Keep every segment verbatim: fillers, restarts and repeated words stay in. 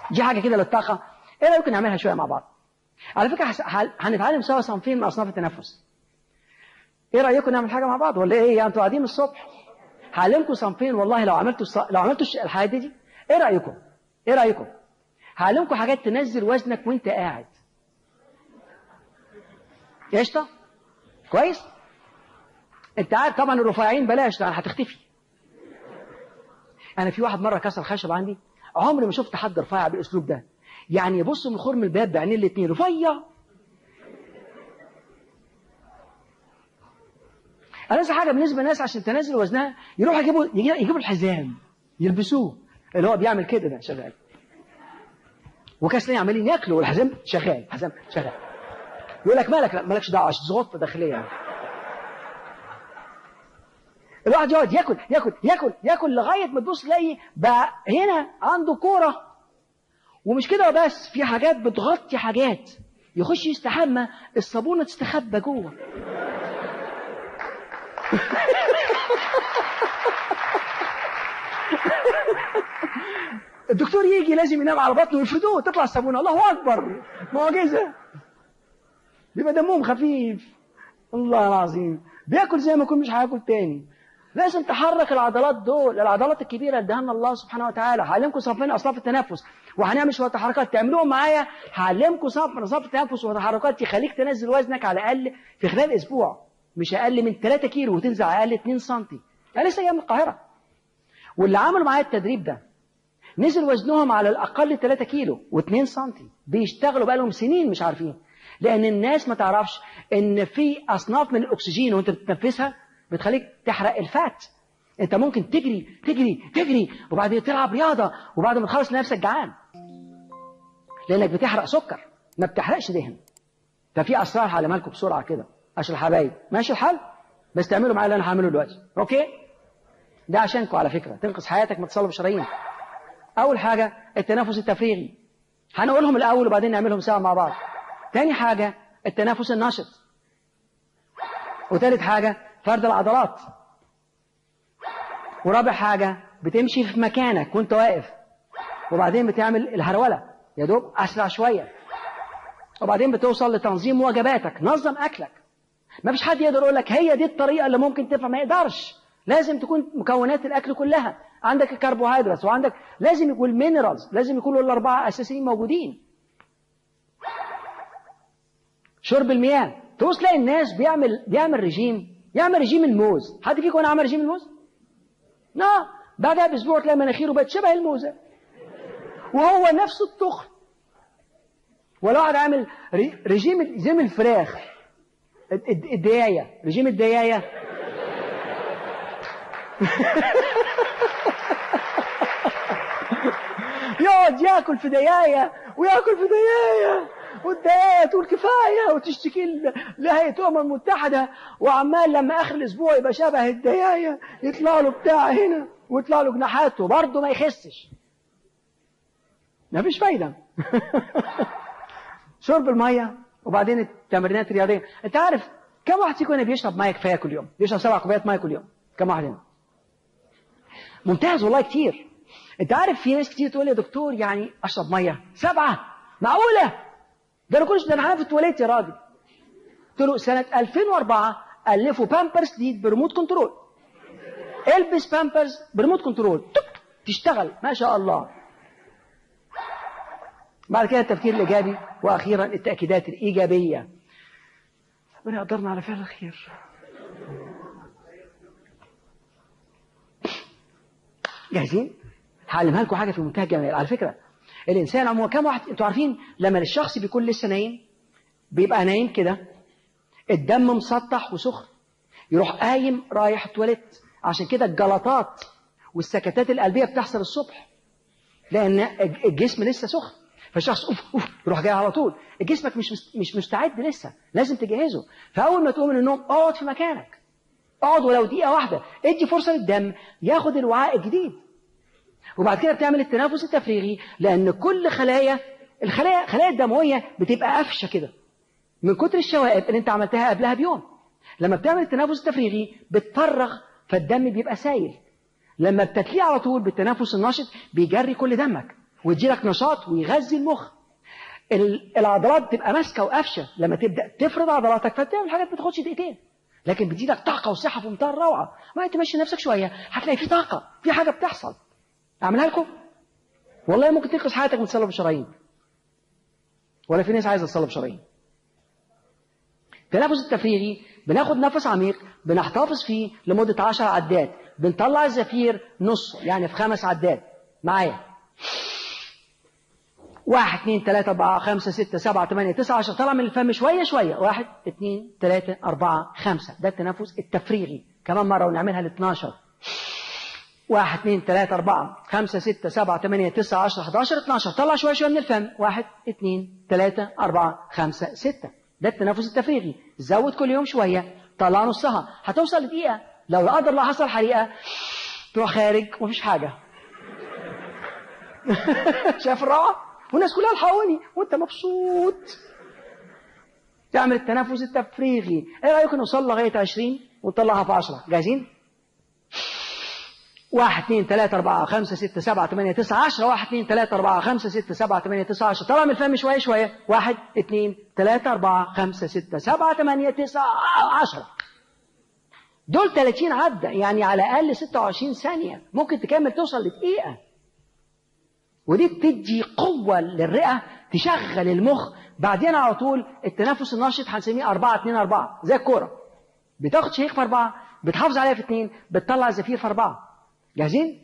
دي حاجه كده للطاقه. ايه رايكم نعملها شويه مع بعض؟ على فكره هنتعلم سوا صنفين من اصناف التنفس. ايه رايكم نعمل حاجه مع بعض ولا ايه؟ انتوا قاعدين الصبح هعلمكم صنفين والله. لو عملتوا الص... لو عملتوا الحاجات دي ايه رايكم؟ ايه رايكم؟ هعلمكم حاجات تنزل وزنك وانت قاعد. قشطه؟ كويس؟ انت عارف طبعا الرفيعين بلاش، لان هتختفي. انا في واحد مره كسر خشب عندي، عمري ما شفت حد رفيع بالاسلوب ده. يعني يبص من خرم الباب بعينين الاثنين رفيع. ألذ حاجه بالنسبه للناس عشان تنزل وزنها يروحوا يجيبوا يجيبوا الحزام يلبسوه، اللي هو بيعمل كده ده شغال. وكاسلين عمالين ياكلوا والحزام شغال، حزام شغال. يقول لك مالك؟ لا مالكش دعوه عشان ضغط داخليه. الواحد يقعد ياكل ياكل ياكل ياكل لغايه ما تبص تلاقي بقى هنا عنده كوره. ومش كده بس، في حاجات بتغطي حاجات. يخش يستحمى الصابونه تستخبى جوه. الدكتور يجي لازم ينام على بطنه ويفردوه تطلع الصابونه. الله اكبر، معجزه. بيبقى دمهم خفيف. الله العظيم، بياكل زي ما يكون مش هياكل تاني. لازم تحرك العضلات دول، العضلات الكبيره اللي اداها لنا الله سبحانه وتعالى. هعلمكم صنفين اصناف التنفس وهنعمل شويه تحركات تعملوهم معايا. هعلمكم صنف من اصناف التنفس وتحركات تخليك تنزل وزنك على الاقل في خلال اسبوع، مش اقل من ثلاثة كيلو وتنزل على الاقل اتنين سنتي. انا لسه جاي من القاهره، واللي عملوا معايا التدريب ده نزل وزنهم على الاقل ثلاثة كيلو واتنين سنتي. بيشتغلوا بقالهم سنين مش عارفين، لان الناس ما تعرفش ان في اصناف من الاكسجين وانت بتتنفسها بتخليك تحرق الفات. انت ممكن تجري تجري تجري وبعدين تلعب رياضه وبعد ما تخلص نفسك جعان، لانك بتحرق سكر ما بتحرقش دهن. ففي اسرار هعلمها لكم بسرعه كده عشان الحبايب. ماشي الحال؟ بس تعملوا معايا اللي انا هعمله دلوقتي. اوكي؟ ده عشانكم على فكره، تنقذ حياتك ما تصلب شرايين. اول حاجه التنفس التفريغي، هنقولهم الاول وبعدين نعملهم سوا مع بعض. تاني حاجه التنفس النشط. وثالث حاجه فرد العضلات. ورابع حاجه بتمشي في مكانك وانت واقف، وبعدين بتعمل الهروله يا دوب اسرع شويه، وبعدين بتوصل لتنظيم وجباتك. نظم اكلك. ما فيش حد يقدر يقول لك هي دي الطريقه اللي ممكن تنفع، ما يقدرش. لازم تكون مكونات الاكل كلها عندك، الكربوهيدرات وعندك لازم يكون المينرالز، لازم يكونوا الاربعه اساسيين موجودين. شرب المياه. تبص تلاقي الناس بيعمل بيعمل رجيم، يعمل رجيم الموز. حد فيكم انا عمل رجيم الموز؟ لا، بعدها باسبوع تلاقي مناخيره بقت شبه الموزه وهو نفس التخن. ولا واحد عامل رجيم رجيم الفراخ، الديايه، رجيم الديايه. يقعد ياكل في ديايه وياكل في ديايه، والديايه تقول كفايه وتشتكي لهيئه الامم المتحده، وعمال لما اخر الاسبوع يبقى شبه الديايه يطلع له بتاع هنا ويطلع له جناحات وبرضه ما يخسش. مفيش فايده. شرب الميه وبعدين التمرينات الرياضيه. انت عارف كم واحد فيكم هنا بيشرب ميه كفايه كل يوم؟ بيشرب سبع كوبايات ميه كل يوم. كم واحد هنا؟ ممتاز والله، كتير. انت عارف في ناس كتير تقول لي يا دكتور يعني اشرب ميه سبعه؟ معقوله؟ ده انا كنت ده انا في التواليت يا راجل. قلت له سنه ألفين وأربعة الفوا بامبرز جديد بريموت كنترول. البس بامبرز بريموت كنترول تشتغل ما شاء الله. بعد كده التفكير الايجابي، واخيرا التاكيدات الايجابيه. ربنا يقدرنا على فعل الخير. جاهزين؟ هعلمها لكم حاجه في منتهى الجمال. على فكره الانسان عموما كم واحد انتوا عارفين لما الشخص بيكون لسه نايم بيبقى نايم كده، الدم مسطح وسخن، يروح قايم رايح التواليت. عشان كده الجلطات والسكتات القلبيه بتحصل الصبح، لان الجسم لسه سخن. فالشخص اوف اوف يروح جاي على طول. جسمك مش مش مستعد لسه، لازم تجهزه. فاول ما تقوم من النوم اقعد في مكانك، اقعد ولو دقيقه واحده، ادي فرصه للدم ياخد الوعاء الجديد. وبعد كده بتعمل التنفس التفريغي، لان كل خلايا الخلايا الخلايا الدمويه بتبقى قفشه كده من كتر الشوائب اللي انت عملتها قبلها بيوم. لما بتعمل التنفس التفريغي بتفرغ، فالدم بيبقى سايل. لما بتتليه على طول بالتنفس النشط بيجري كل دمك ويدي لك نشاط ويغذي المخ. العضلات تبقى ماسكه وقافشه لما تبدا تفرض عضلاتك، فبتعمل حاجات ما تاخدش دقيقتين، لكن بتدي لك طاقه وصحه في منتهى الروعه. ما تمشي نفسك شويه هتلاقي في طاقه، في حاجه بتحصل. اعملها لكم والله ممكن تنقذ حياتك من تصلب الشرايين. ولا في ناس عايزه تصلب شرايين. التنفس التفريغي بناخد نفس عميق بنحتفظ فيه لمده عشر عدات، بنطلع الزفير نص يعني في خمس عدات. معايا واحد اثنين ثلاثة أربعة خمسة ستة سبعة ثمانية تسعة عشرة. طلع من الفم شوية شوية. واحد اثنين ثلاثة أربعة خمسة. ده التنفس التفريغي. كمان مرة ونعملها ل اثناشر. واحد اثنين ثلاثة أربعة خمسة ستة سبعة ثمانية تسعة عشرة أحد عشر اثناشر. طلع شوية شوية من الفم. واحد اثنين ثلاثة أربعة خمسة ستة. ده التنفس التفريغي. زود كل يوم شوية. طلع نصها. هتوصل لدقيقة. لو لا قدر الله حصل حريقة تروح خارج ومفيش حاجة. شايف الروعة؟ والناس كلها الحقوني وانت مبسوط. تعمل التنفس التفريغي. ايه رايك نوصل لغايه عشرين ونطلعها في عشرة؟ جاهزين؟ واحد اثنين ثلاثة أربعة خمسة ستة سبعة ثمانية تسعة عشرة. واحد اثنين ثلاثة أربعة خمسة ستة سبعة ثمانية تسعة عشرة. طلع من الفم شويه شويه. واحد اثنين ثلاثة أربعة خمسة ستة سبعة ثمانية تسعة عشرة. دول ثلاثين عدة، يعني على الاقل ستة وعشرين ثانيه. ممكن تكمل توصل لدقيقه. ودي بتدي قوة للرئة تشغل المخ. بعدين على طول التنفس النشط هنسميه أربعة اثنين أربعة زي الكورة. بتاخد شهيق في أربعة، بتحافظ عليها في اثنين، بتطلع زفير في أربعة. جاهزين؟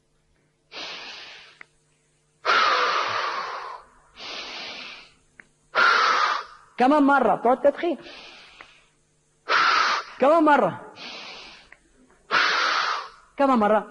كمان مرة بتقعد تدخين. كمان مرة. كمان مرة.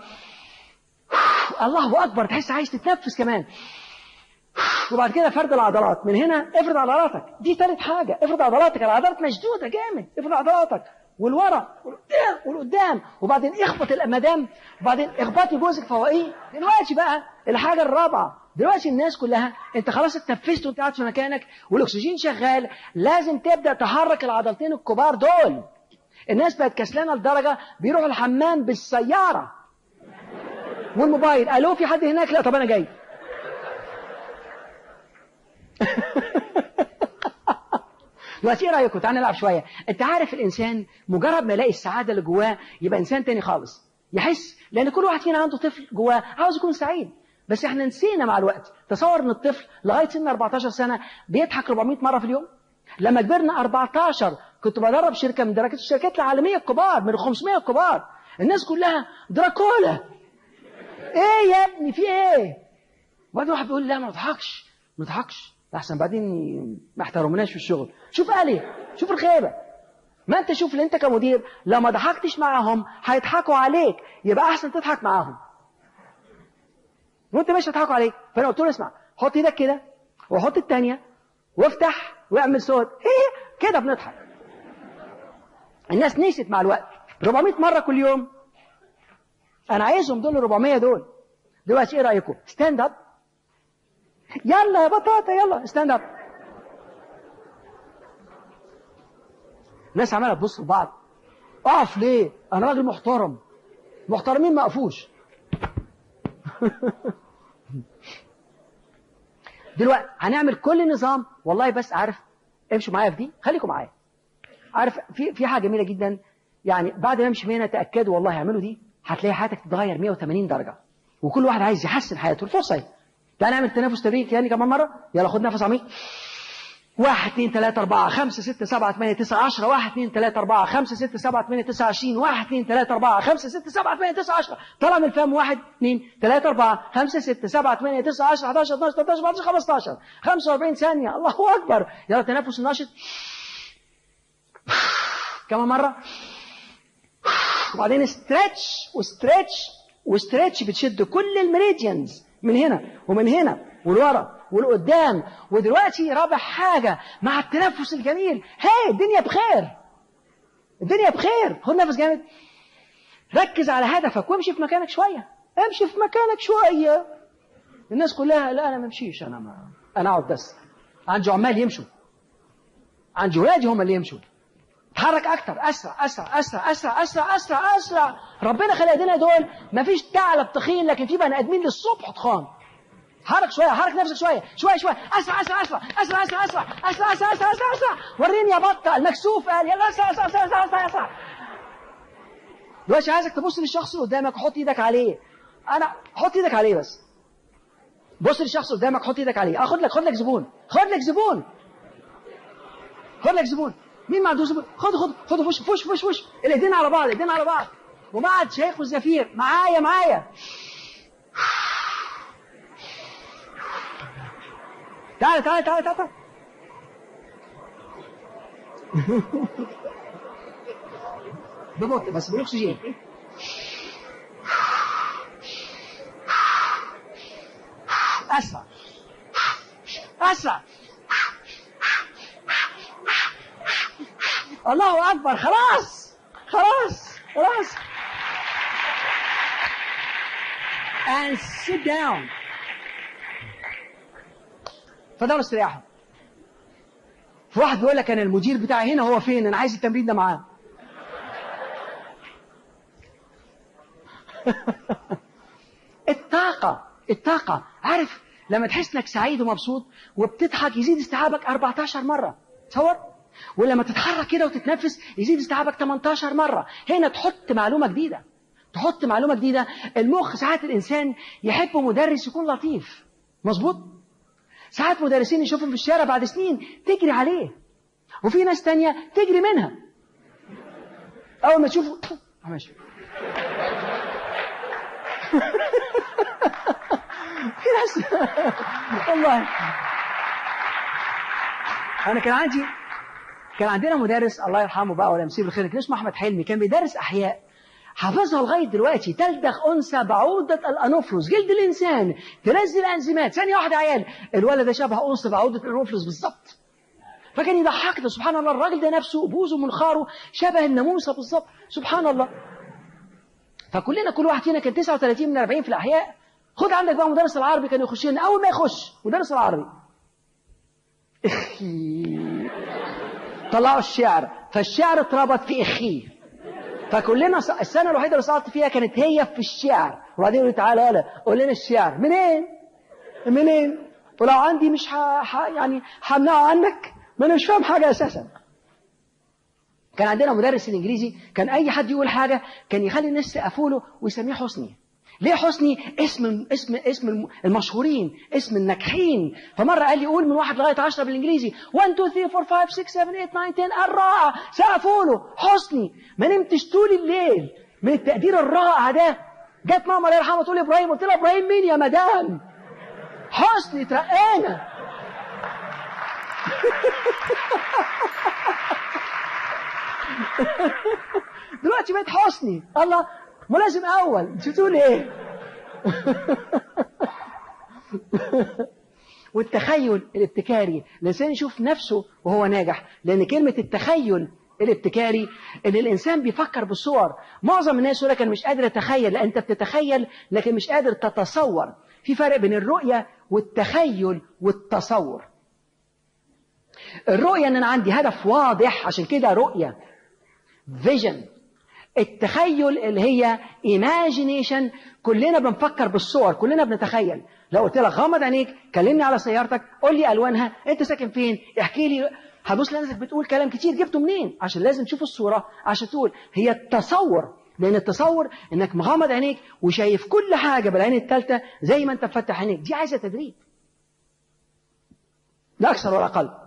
الله أكبر. تحس عايز تتنفس كمان. وبعد كده فرد العضلات. من هنا افرد عضلاتك. دي ثالث حاجة. افرد عضلاتك. العضلات مشدودة جامد. افرد عضلاتك والورا والقدام والقدام. وبعدين اخبط الأمدام. وبعدين اخبطي جوزك فوقيه. دلوقتي بقى الحاجة الرابعة. دلوقتي الناس كلها انت خلاص اتنفست وانت قاعد في مكانك والاكسجين شغال. لازم تبدأ تحرك العضلتين الكبار دول. الناس بقت كسلانة لدرجة بيروحوا الحمام بالسيارة والموبايل. الو في حد هناك؟ لا طب انا جاي. دلوقتي ايه رايكم؟ تعالى نلعب شويه. انت عارف الانسان مجرد ما يلاقي السعاده اللي جواه يبقى انسان تاني خالص. يحس لان كل واحد فينا عنده طفل جواه عاوز يكون سعيد، بس احنا نسينا مع الوقت. تصور ان الطفل لغايه سن أربعتاشر سنه بيضحك أربعمائة مره في اليوم. لما كبرنا أربعتاشر كنت بدرب شركه من درجات الشركات العالميه الكبار من خمسمائة الكبار. الناس كلها دراكولا. ايه يا ابني في ايه؟ وبعدين واحد بيقول لا ما نضحكش ما نضحكش احسن بعدين ما احترمناش في الشغل. شوف قال ايه؟ شوف الخيبه. ما انت شوف اللي انت كمدير لو ما ضحكتش معاهم هيضحكوا عليك، يبقى احسن تضحك معاهم وانت مش هتضحكوا عليك. فانا قلت له اسمع، حط ايدك كده وحط الثانيه وافتح واعمل صوت ايه كده بنضحك. الناس نسيت مع الوقت. أربعمائة مره كل يوم. انا عايزهم دول أربعمائة دول. دلوقتي ايه رايكم؟ ستاند اب. يلا يا بطاطا يلا ستاند اب. الناس عماله تبص لبعض. اقف ليه؟ انا راجل محترم. محترمين ما اقفوش. دلوقتي هنعمل كل نظام. والله بس عارف امشوا معايا في دي. خليكم معايا. عارف في في حاجه جميله جدا. يعني بعد ما امشي من هنا تاكدوا والله اعملوا دي هتلاقي حياتك تتغير مئة وثمانين درجه. وكل واحد عايز يحسن حياته. الفرصه اهي. تعال نعمل تنفس تدريجي يعني كمان مره. يلا خد نفس عميق. واحد اثنين ثلاثة أربعة خمسة ستة سبعة ثمانية تسعة عشرة. واحد اثنين ثلاثة أربعة خمسة ستة سبعة ثمانية تسعة عشرين. واحد اثنين ثلاثة أربعة خمسة ستة سبعة ثمانية تسعة عشرة. طلع من الفم. واحد اثنين ثلاثة أربعة خمسة ستة سبعة ثمانية تسعة عشرة أحد عشر اثناشر ثلاثة عشر أربعة عشر خمسة عشر. خمسة وأربعين ثانية. الله أكبر. يلا تنفس النشط. كمان مرة. وبعدين ستريتش وستريتش وستريتش. بتشد كل المريديانز من هنا ومن هنا والورا والقدام. ودلوقتي رابع حاجة مع التنفس الجميل. هاي الدنيا بخير. الدنيا بخير. خد نفس جامد. ركز على هدفك وامشي في مكانك شوية. امشي في مكانك شوية. الناس كلها لا أنا ما امشيش. أنا ما أنا أقعد بس. عندي عمال يمشوا. عندي ولادي هم اللي يمشوا. تحرك أكتر. أسرع أسرع أسرع أسرع أسرع أسرع أسرع. ربنا خلق ايدينا دول. ما فيش ثعلب تخين لكن في بني آدمين للصبح تخان. حرك شويه، حرك نفسك شويه شويه شويه، اسرع اسرع اسرع اسرع اسرع اسرع اسرع اسرع اسرع اسرع اسرع. وريني يا بطه. المكسوف قال يلا اسرع اسرع اسرع اسرع اسرع اسرع. دلوقتي عايزك تبص للشخص اللي قدامك وحط ايدك عليه. انا حط ايدك عليه بس. بص للشخص اللي قدامك حط ايدك عليه. اخد لك خد لك زبون. خد لك زبون. خد لك زبون. مين ما عندوش زبون؟ خد خد خد فش فش فش فش. الايدين على بعض، الايدين على بعض. وبعد شيخ والزفير معايا معايا. تعال تعال تعال تعال. ببطء بس بالاكسجين. اسرع اسرع. الله اكبر. خلاص خلاص خلاص. and sit down. فضلوا استريحوا. في واحد بيقول لك انا المدير بتاعي هنا، هو فين؟ انا عايز التمرين ده معاه. الطاقة الطاقة. عارف لما تحس انك سعيد ومبسوط وبتضحك يزيد استيعابك أربعتاشر مرة. تصور؟ ولما تتحرك كده وتتنفس يزيد استيعابك تمنتاشر مرة. هنا تحط معلومة جديدة. تحط معلومة جديدة. المخ ساعات الإنسان يحب مدرس يكون لطيف. مظبوط؟ ساعات مدرسين يشوفهم في الشارع بعد سنين تجري عليه، وفي ناس تانية تجري منها. أول ما تشوفه ماشي. في ناس والله. أنا كان عندي كان عندنا مدرس الله يرحمه بقى ولا يمسيه بالخير، كان اسمه أحمد حلمي، كان بيدرس أحياء. حافظها لغاية دلوقتي. تلدغ أنثى بعوضة الأنوفلوس جلد الإنسان، تنزل أنزيمات. ثانية واحدة يا عيال، الولد ده شبه أنثى بعوضة الأنوفلوس بالظبط. فكان يضحكنا. سبحان الله، الراجل ده نفسه بوزه منخاره شبه الناموسة بالظبط. سبحان الله. فكلنا كل واحد فينا كان تسعة وثلاثين من أربعين في الأحياء. خد عندك بقى مدرس العربي كان يخش لنا أول ما يخش مدرس العربي إخي طلعوا الشعر، فالشعر اتربط في إخيه. فكلنا السنة الوحيدة اللي سقطت فيها كانت هي في الشعر. وبعدين يقول تعالى يلا قول لنا الشعر. منين؟ منين؟ ولو عندي مش ح... ح... يعني همنعه عنك، ما انا مش فاهم حاجة أساسا. كان عندنا مدرس الإنجليزي كان أي حد يقول حاجة كان يخلي الناس يسقفوا له ويسميه حسني. ليه حسني؟ اسم اسم اسم المشهورين، اسم الناجحين. فمرة قال لي قول من واحد لغاية عشرة بالإنجليزي واحد اتنين تلاتة أربعة خمسة ستة سبعة تمانية تسعة عشرة. الرائع. سقفوا له حسني. ما نمتش طول الليل من التقدير الرائع ده. جت ماما الله يرحمها تقول لي إبراهيم، قلت لها إبراهيم مين يا مدام؟ حسني ترقانا. دلوقتي بقيت حسني. الله ملازم أول. انت بتقول إيه؟ والتخيل الابتكاري. الإنسان يشوف نفسه وهو ناجح، لأن كلمة التخيل الابتكاري إن الإنسان بيفكر بالصور. معظم الناس يقول لك أنا مش قادر أتخيل. لا، أنت بتتخيل لكن مش قادر تتصور. في فرق بين الرؤية والتخيل والتصور. الرؤية أن أنا عندي هدف واضح، عشان كده رؤية فيجن. التخيل اللي هي imagination، كلنا بنفكر بالصور، كلنا بنتخيل. لو قلت لك غمض عينيك، كلمني على سيارتك، قول لي ألوانها، أنت ساكن فين، احكي لي، هتبص لنفسك بتقول كلام كتير جبته منين؟ عشان لازم تشوف الصورة عشان تقول. هي التصور، لأن التصور إنك مغمض عينيك وشايف كل حاجة بالعين الثالثة زي ما أنت مفتح عينيك. دي عايزة تدريب لا أكثر ولا أقل.